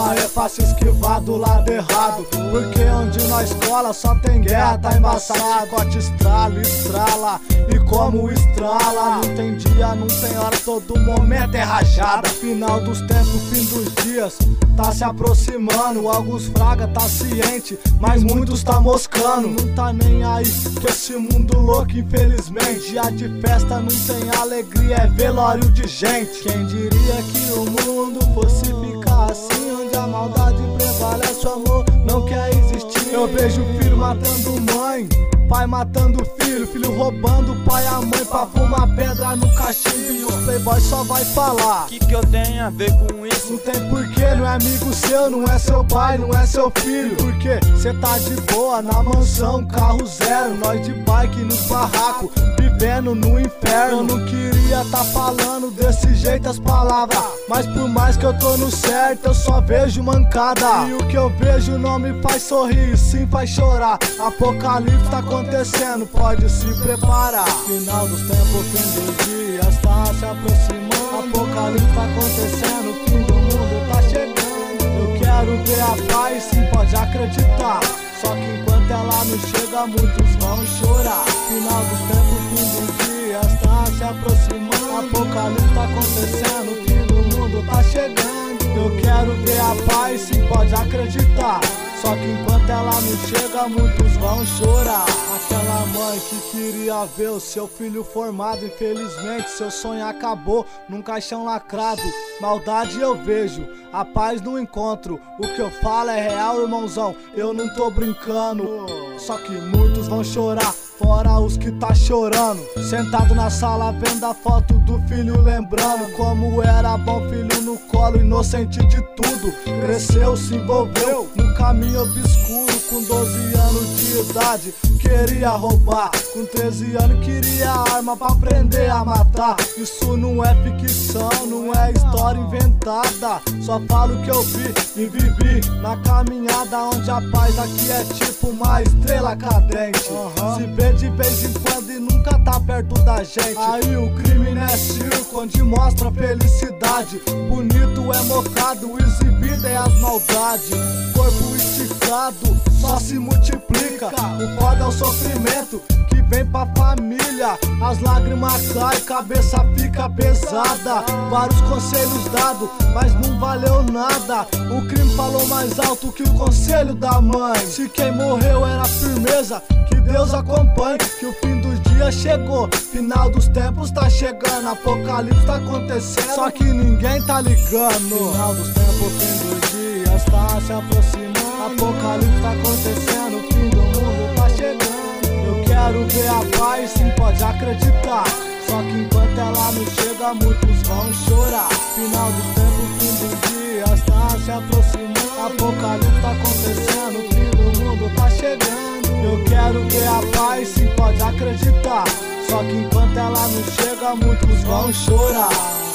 arma é fácil esquivar do lado errado, porque onde nós cola só tem guerra, tá embaçado. Chicote estrala, estrala, e como estrala, não tem dia, não tem hora, todo momento é rajada. Final dos tempos, fim dos dias, tá se aproximando. Alguns fraga tá ciente, mas muitos tá moscando. Não tá nem aí que esse mundo louco, infelizmente. Dia de festa não tem alegria, é velório de gente. Quem diria que o mundo fosse ficar assim, onde a maldade prevalece, o amor não quer existir. Eu vejo filho matando mãe, pai matando filho, filho roubando pai e a mãe pra fumar pedra no cachimbo. E os playboys só vai falar: que eu tenho a ver com isso? Não tem porquê, não é amigo seu, não é seu pai, não é seu filho. Porque cê tá de boa na mansão, carro zero, nós de bike nos barracos, vivendo no inferno. Eu não queria tá falando desse jeito as palavras, mas por mais que eu tô no certo, eu só vejo mancada. E o que eu vejo não me faz sorrir, sim faz chorar. Apocalipse tá acontecendo, pode se preparar. Final dos tempos, fim dos dias tá se aproximando. Apocalipse tá acontecendo, o fim do mundo tá chegando. Eu quero ver a paz, sim pode acreditar, só que enquanto ela não chega, muitos vão chorar. Final dos tempos, fim dos dias tá se aproximando. Apocalipse tá acontecendo, o fim do mundo tá chegando. Eu quero ver a paz, sim pode acreditar, só que enquanto ela não chega, muitos vão chorar. Aquela mãe que queria ver o seu filho formado, infelizmente seu sonho acabou num caixão lacrado. Maldade eu vejo, a paz no encontro. O que eu falo é real, irmãozão, eu não tô brincando. Só que muitos vão chorar, fora os que tá chorando, sentado na sala vendo a foto do filho, lembrando como era bom, filho no colo, inocente de tudo. Cresceu, se envolveu no caminho obscuro. Com 12 anos de idade queria roubar, com 13 anos queria arma pra aprender a matar. Isso não é ficção, não é história inventada, só falo o que eu vi e vivi na caminhada, onde a paz aqui é tipo uma estrela cadente. Se vê de vez em quando e nunca tá perto da gente. Aí o crime não é circo, onde mostra felicidade. Bonito é mocado, exibido é as maldades. Corpo esticado só se multiplica, o foda é o sofrimento que vem pra família. As lágrimas caem, cabeça fica pesada. Vários conselhos dados, mas não valeu nada. O crime falou mais alto que o conselho da mãe. Se quem morreu era firmeza, que Deus acompanhe, que o fim dos dias chegou, final dos tempos tá chegando. Apocalipse tá acontecendo, só que ninguém tá ligando. Final dos tempos, fim dos dias tá se aproximando. Apocalipse tá acontecendo, o fim do mundo tá chegando. Eu quero ver a paz, sim pode acreditar, só que enquanto ela não chega, muitos vão chorar. Final dos tempos, fim dos dias tá se aproximando. Apocalipse tá acontecendo, o fim do mundo tá chegando. Eu quero ver a paz, sim pode acreditar, só que enquanto ela não chega, muitos vão chorar.